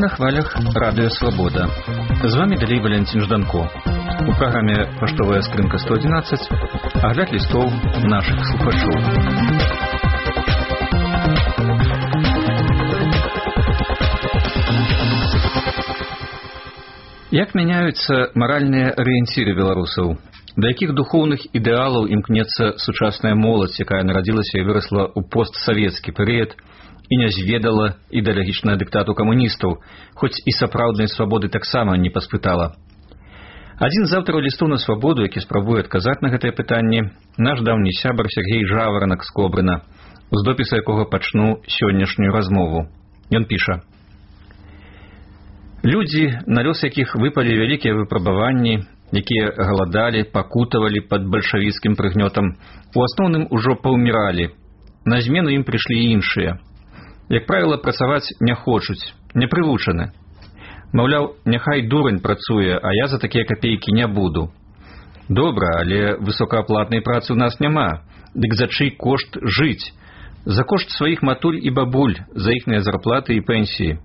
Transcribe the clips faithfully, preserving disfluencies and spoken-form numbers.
на хвалях Радио Свобода. З вами далей Валентин Жданко. У программе «Поштовая скринка сто одиннадцать» огляд листов наших слухачоў. Як мяняюцца маральныя арыенціры беларусаў? Да якіх духоўных ідэалаў імкнецца сучасная моладзь, якая нарадзілася і вырасла ў постсавецкі перыяд і не зведала ідэалагічнага дыктату камуністаў, хоць і сапраўднай свабоды таксама не паспытала. Адзін з аўтараў лістоў на свабоду, які спрабуе адказаць на гэтае пытанне, наш даўні сябар Сергей Жаваранак з Кобрына, з допіса якога пачну сённяшнюю размову. Ён піша: «Людзі, на лёс якіх выпалі вялікія выпрабаванні, якія галадалі, пакутавалі пад бальшавіцкім прыгнётам, у асноўным ужо паўміралі. На змену ім прыйшлі іншыя. Як правіла, працаваць не хочуць, не прывучаны. Маўляў, няхай дурань працуе, а я за такія капейкі не буду. Добра, але высокааплатнай працы ў нас няма, дык за чый кошт жыць? За кошт сваіх матуль і бабуль, за іхныя зарплаты і пенсіі.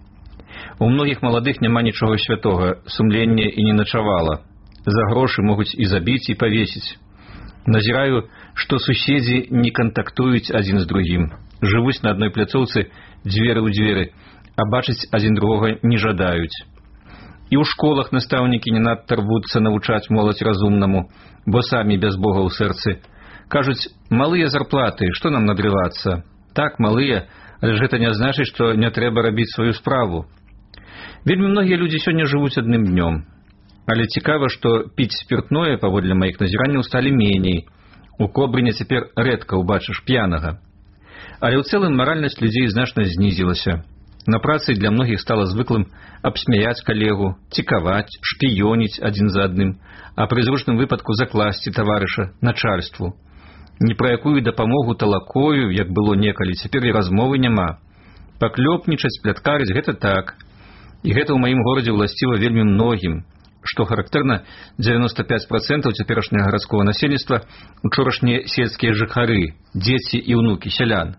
У многіх маладых няма нічога святога, сумлення і не начавала. За грошы могуць і забіць, і павесіць. Назіраю, што суседзі не кантактуюць адзін з другім, жывуць на адной пляцоўцы дзверы ў дзверы, а бачыць адзін другога не жадаюць. І ў школах настаўнікі не надта рвуцца навучаць моладзь разумнаму, бо самі без Бога ў сэрцы. Кажуць, малыя зарплаты, што нам надрывацца? Так, малыя, але ж гэта не значыць, што не трэба рабіць сваю справу. Вельмі многія людзі сёння жывуць адным днём. Але цікава, што піць спіртное, паводле маіх назіранняў, сталі меней. У Кобрыне цяпер рэдка ўбачыш п'янага. Але ў цэлым маральнасць людзей значна знізілася. На працы для многіх стала звыклым абсмяяць калегу, цікаваць, шпіёніць адзін за адным, а пры зручным выпадку закласці таварыша начальству. Ні пра якую дапамогу талакою, як было некалі, цяпер і размовы няма. Паклёпнічаць, пляткарыць — гэта так. І гэта ў маім горадзе ўласціва вельмі многім. Што характэрна, дзевяноста пяць працэнтаў цяперашняга гарадскога насельніцтва учорашнія сельскія жыхары, дзеці і ўнукі сялян.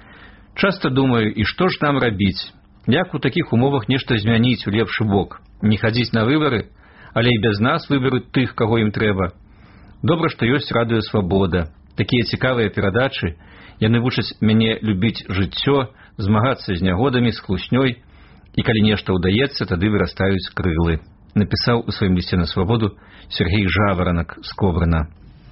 Часта думаю, і што ж нам рабіць? Як у такіх умовах нешта змяніць у лепшы бок? Не хадзіць на выбары, але і без нас выберуць тых, каго ім трэба. Добра, што ёсць Радыё Свабода. Такія цікавыя перадачы, яны вучаць мяне любіць жыццё, змагацца з нягодамі, з хлуснёй, і калі нешта ўдаецца, тады вырастаюць крылы. Напісаў у сваім лісце на свабоду Сергей Жаваранак з Кобрына.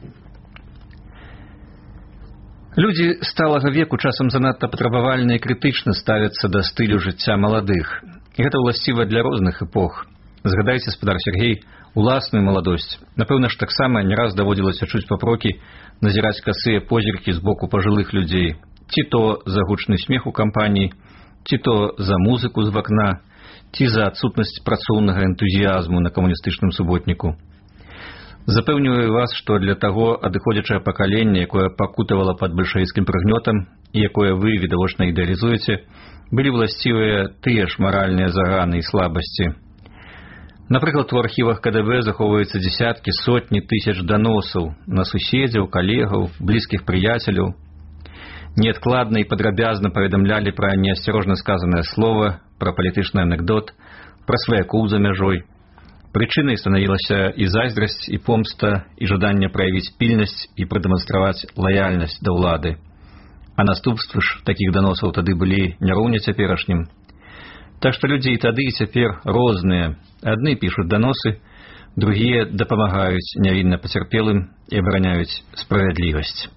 Людзі сталага веку часам занадта патрабавальна і крытычна ставяцца да стылю жыцця маладых. І гэта ўласціва для розных эпох. Згадайце, спадар Сергей, уласную маладосць. Напэўна ж, таксама не раз даводзілася чуць папрокі, назіраць касыя позіркі з боку пажылых людзей. Ці то за гучны смех у кампаніі, ці то за музыку з вакна, ці за адсутнасць працоўнага энтузіязму на камуністычным суботніку. Запэўніваю вас, што для таго адыходзячае пакаленне, якое пакутавала пад бальшавіцкім прыгнётам і якое вы відавочна ідэалізуеце, былі ўласцівыя тыя ж маральныя заганы і слабасці. Напрыклад, у архівах ка дэ вэ захоўваюцца дзесяткі, сотні тысяч даносаў на суседзяў, калегаў, блізкіх прыяцеляў. Неадкладна і падрабязна паведамлялі пра неасцярожна сказанае слова, пра палітычны анекдот, пра сваякоў за мяжой. Прычынай станавілася і зайздрасць, і помста, і жаданне праявіць пільнасць і прадэманстраваць лаяльнасць да ўлады. А наступствы ж такіх даносаў тады былі не роўня цяперашнім. Так што людзі і тады, і цяпер розныя. Адны пішуць даносы, другія дапамагаюць нявінна пацярпелым і абараняюць справядлівасць.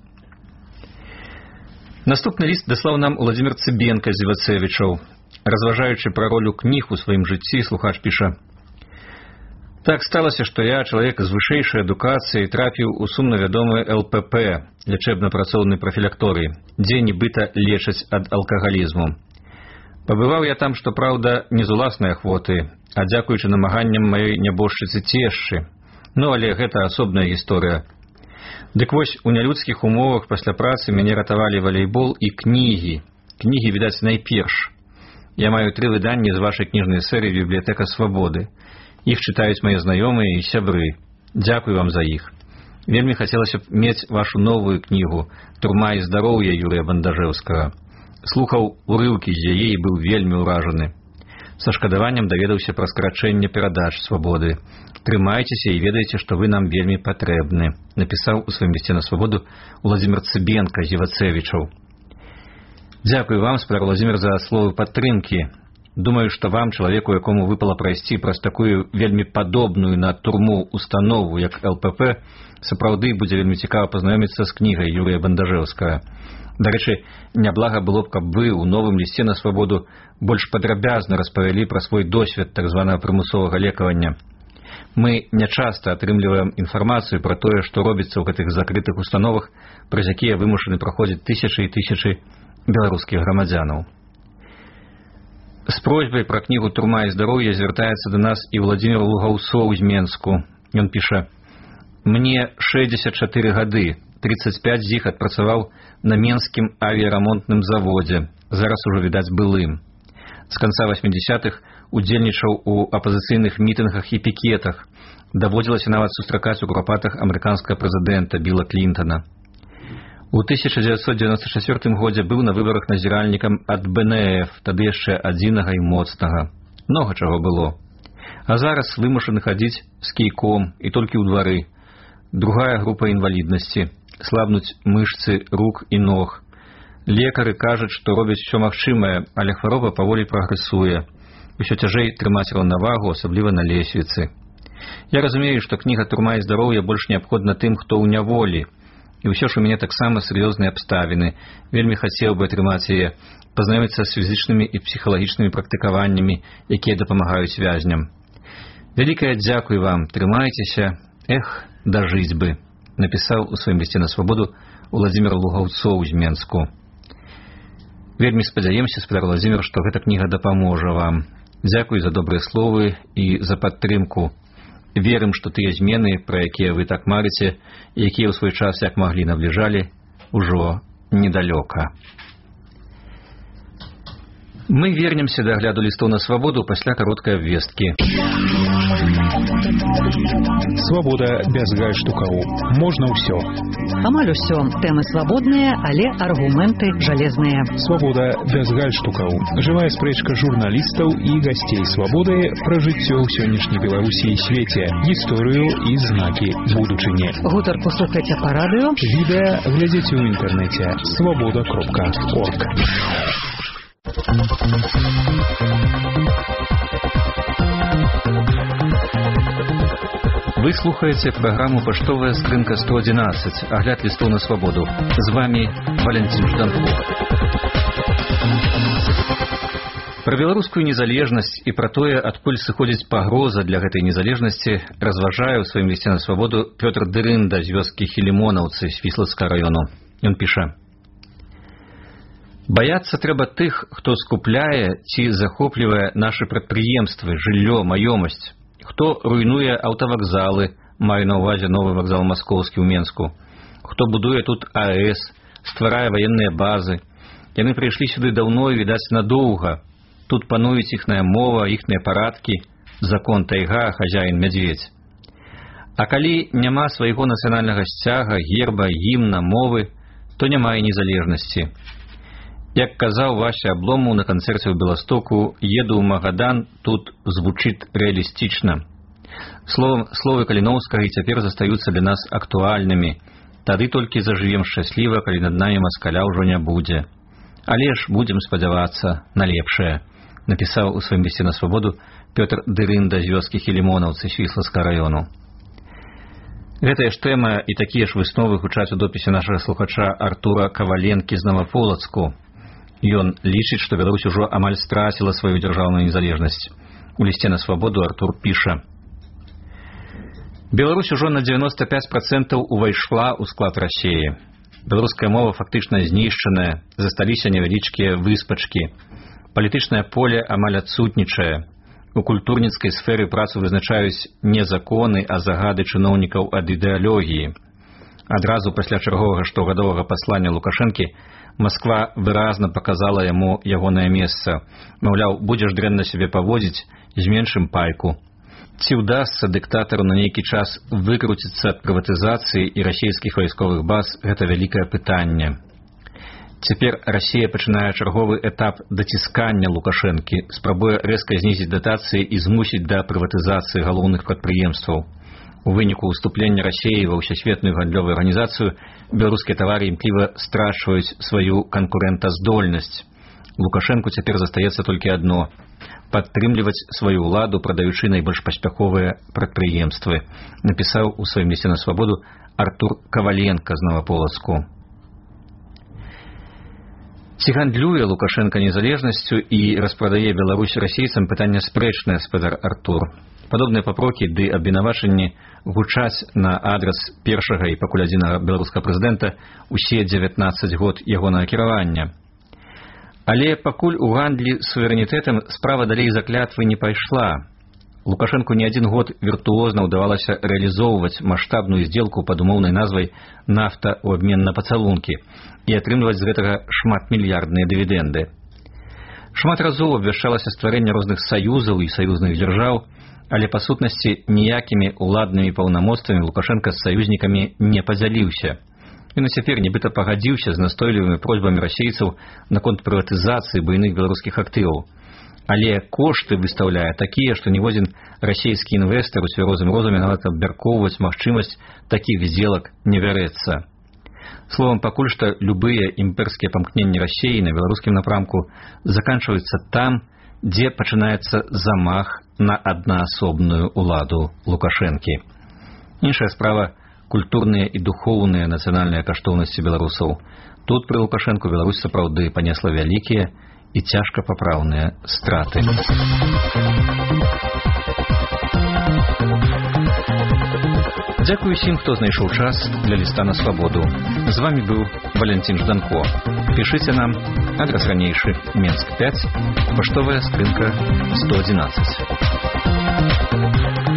Наступны ліст даслаў нам Уладзімір Цыбенка з Івацевічаў. Разважаючы пра ролю кніг у сваім жыцці, слухач піша: «Так сталася, што я, чалавек з вышэйшай адукацыяй, трапіў у сумна вядомы эл пэ пэ, лячэбна-працоўны прафілакторый, дзе нібыта лечаць ад алкагалізму. Пабываў я там, што праўда, не з уласнай ахвоты, а дзякуючы намаганням маёй нябожчыцы цешчы. Ну, але гэта асобная гісторыя. Дык вось, у нялюдскіх умовах пасля працы мяне ратавалі валейбол і кнігі. Кнігі, відаць, найперш. Я маю тры выданні з вашай кніжнай серыі «Бібліятэка Свабоды». Іх чытаюць мае знаёмыя і сябры. Дзякую вам за іх. Вельмі хацелася б мець вашу новую кнігу «Турма і здароўе» Юрыя Бандажэўскага. Слухаў урыўкі з яе і быў вельмі ўражаны. Са шкадаваннем даведаўся пра скарачэнне перадач свабоды. Трымайцеся і ведайце, што вы нам вельмі патрэбны, напісаў у сваім лісце на свабоду Владзімір Цыбенка з Івацэвічаў. Дзякуй вам, спадар Владзімір, за словы падтрымкі. Думаю, што вам, чалавеку, якому выпала прайсці праз такую вельмі падобную на турму установу, як эл пэ пэ, сапраўды будзе вельмі цікава пазнаёміцца з кнігай Юрыя Бандажэўскага. Дарэчы, няблага было б, каб вы ў новым лісце на свабоду больш падрабязна распавялі пра свой досвед так званага прымусовага лекавання. Мы нячаста атрымліваем інфармацыю пра тое, што робіцца ў гэтых закрытых установах, праз якія вымушаны праходзіць тысячы і тысячы беларускіх грамадзянаў. З просьбай пра кнігу «Турма і здароўе» звяртаецца да нас і Владзімір Лугаўцоў з Менску. Ён піша: «Мне шэсцьдзесят чатыры гады, тридцать пять з іх адпрацаваў на менскім авіярамонтным заводзе, зараз ужо, відаць, былым. З канца восьмідзесятых удзельнічаў у апазіцыйных мітынгах і пікетах, даводзілася нават сустракаць у курапатах амерыканскага прэзідэнта Білла Клінтона. У тысяча дзевяцьсот дзевяносто чацвёртым годзе быў на выбарах назіральнікам ад бэ эн эф, тады яшчэ адзінага і моцнага. Многа чаго было. А зараз вымушаны хадзіць з кійком і толькі ў двары. Другая група інваліднасці. Слабнуць мышцы рук і ног. Лекары кажуць, што робяць усё магчымае, але хвароба паволі прагрэсуе. Усё цяжэй трымаць раўнавагу, асабліва на лесвіцы. Я разумею, што кніга «Турма і здароўе» больш неабходна тым, хто ў няволі. І ўсё ж у мяне таксама сур'ёзныя абставіны. Вельмі хацеў бы атрымаць яе, пазнаёміцца з фізічнымі і псіхалагічнымі практыкаваннямі, якія дапамагаюць вязням. Вялікае дзякуй вам, трымайцеся, эх, дажыць бы», напісаў у сваім лісце на свабоду Владзімір Лугаўцоў з Менску. Вельмі спадзяемся, спадар Владзімір, што гэта кніга дапаможа вам. Дзякуй за добрыя словы і за падтрымку. Верым, што тыя змены, пра якія вы так марыце, якія ў свой час як маглі набліжалі, ужо недалёка. Мы вернемся да агляду лістоў на свабоду пасля кароткай абвесткі. Свабода без гальштукаў. Можна ўсё. Амаль усё. Тэмы свабодныя, але аргументы жалезныя. Свабода без гальштукаў. Жывая спрэчка журналістаў і гасцей свабоды пра жыццё ў сённяшняй Беларусі і свеце, гісторыю і знакі будучыні. Гутарку слухайце па радыё. Відэа глядзіце ў інтэрнэце свабода кропка орг. Вы слухаеце праграму «Паштовая скрынка сто адзінаццаць», агляд лістоў на свабоду. З вами Валентин Жданков. Пра беларускую незалежнасць і пра тое, адкуль сыходзіць пагроза для гэтай незалежнасці, разважае ў сваім лісце на свабоду Пётр Дырында з вёскі Хілімонаўцы Свіслацкага раёну. Ён піша: «Баяцца трэба тых, хто скупляе ці захоплівае нашы прадпрыемствы, жыллё, маёмасць, хто руйнуе аўтавакзалы, маю на ўвазе новы вакзал маскоўскі ў Менску, хто будуе тут а эс, стварае ваенныя базы. Яны прыйшлі сюды даўно і, відаць, надоўга. Тут пануюць іхная мова, іхныя парадкі, закон тайга, хазяін мядзведзь. А калі няма свайго нацыянальнага сцяга, герба, гімна, мовы, то няма і незалежнасці. Як казаў Вася Абломаў на канцэрце ў Беластоку, еду ў Магадан, тут звучыць рэалістычна. Словам, словы Каліноўскага і цяпер застаюцца для нас актуальнымі. Тады толькі зажывем шчасліва, калі над намі маскаля ўжо не будзе. Але ж будзем спадзявацца на лепшае», напісаў у сваім лісце на свабоду Пётр Дырында з вёскі Хілімонаўцы Свіслацкага раёну. Гэтая ж тэма і такія ж высновы гучаць у допісе нашага слухача Артура Каваленкі з Наваполацку. Ён лічыць, што Беларусь ужо амаль страціла сваю дзяржаўную незалежнасць. У лісце на свабоду Артур піша: «Беларусь ужо на дзевяносто пять процентаў увайшла ў склад Расіі. Беларуская мова фактычна знішчаная, засталіся невялічкія выспачкі. Палітычнае поле амаль адсутнічае. У культурніцкай сферы працу вызначаюць не законы, а загады чыноўнікаў ад ідэалогіі. Адразу пасля чарговага штогадовага паслання Лукашэнкі Масква выразна паказала яму ягонае месца. Маўляў, будзеш дрэнна сябе паводзіць, зменшым пайку. Ці ўдасца дыктатару на нейкі час выкруціцца ад прыватызацыі і расійскіх вайсковых баз, гэта вялікае пытанне. Цяпер Расія пачынае чарговы этап даціскання Лукашэнкі, спрабуе рэзка знізіць датацыі і змусіць да прыватызацыі галоўных прадпрыемстваў. У выніку ўступлення Расіі ва ўсесветную гандлёвую арганізацыю беларускія тавары імкліва страчваюць сваю канкурэнтаздольнасць. Лукашэнку цяпер застаецца толькі адно – падтрымліваць сваю ўладу, прадаючы найбольш паспяховыя прадпрыемствы, напісаў у сваім лісце на свабоду Артур Каваленка з Новаполацку. Ці гандлюе Лукашенка незалежнасцю і распрадае Беларусь расейцам, пытанне спрэчнае, спадар Артур. Падобныя папрокі ды абвінавачанні гучаць на адрас першага і пакуль адзінага беларускага прэзідэнта усе дзевятнаццаць год ягонага кіравання. Але пакуль у гандлі суверэнітэтам справа далей за клятвы не пайшла. Лукашэнку не адзін год віртуозна ўдавалася рэалізоўваць маштабную здзелку пад умоўнай назвай «Нафта ў абмен на пацалункі» і атрымліваць з гэтага шматмільярдныя дывідэнды. Шмат разоў абвяшчалася стварэнне розных саюзаў і саюзных дзяржаў, але па сутнасці ніякімі ўладнымі паўнамоцтвамі Лукашэнка з саюзнікамі не падзяліўся. Ён і цяпер нібыта пагадзіўся з настойлівымі просьбамі расейцаў наконт прыватызацыі буйных беларускіх актываў. Але кошты выстаўляе такія, што ніводзін расійскі інвестар у цвярозым розуме нават абмяркоўваць магчымасць такіх здзелак не вярэцца. Словам, пакуль што любыя імперскія памкненні Расіі на беларускім напрамку заканчваюцца там, дзе пачынаецца замах на аднаасобную ўладу Лукашэнкі. Іншая справа – культурныя і духоўныя нацыянальныя каштоўнасці беларусаў. Тут пры Лукашэнку Беларусь сапраўды панесла вялікія і цяжка папраўныя страты. Дзякую усім, хто знайшоў час для ліста на свабоду. З вами быў Валентин Жданко. Пішыце нам, адрас ранейшы, Менск пяць, паштовая скрынка сто адзінаццаць.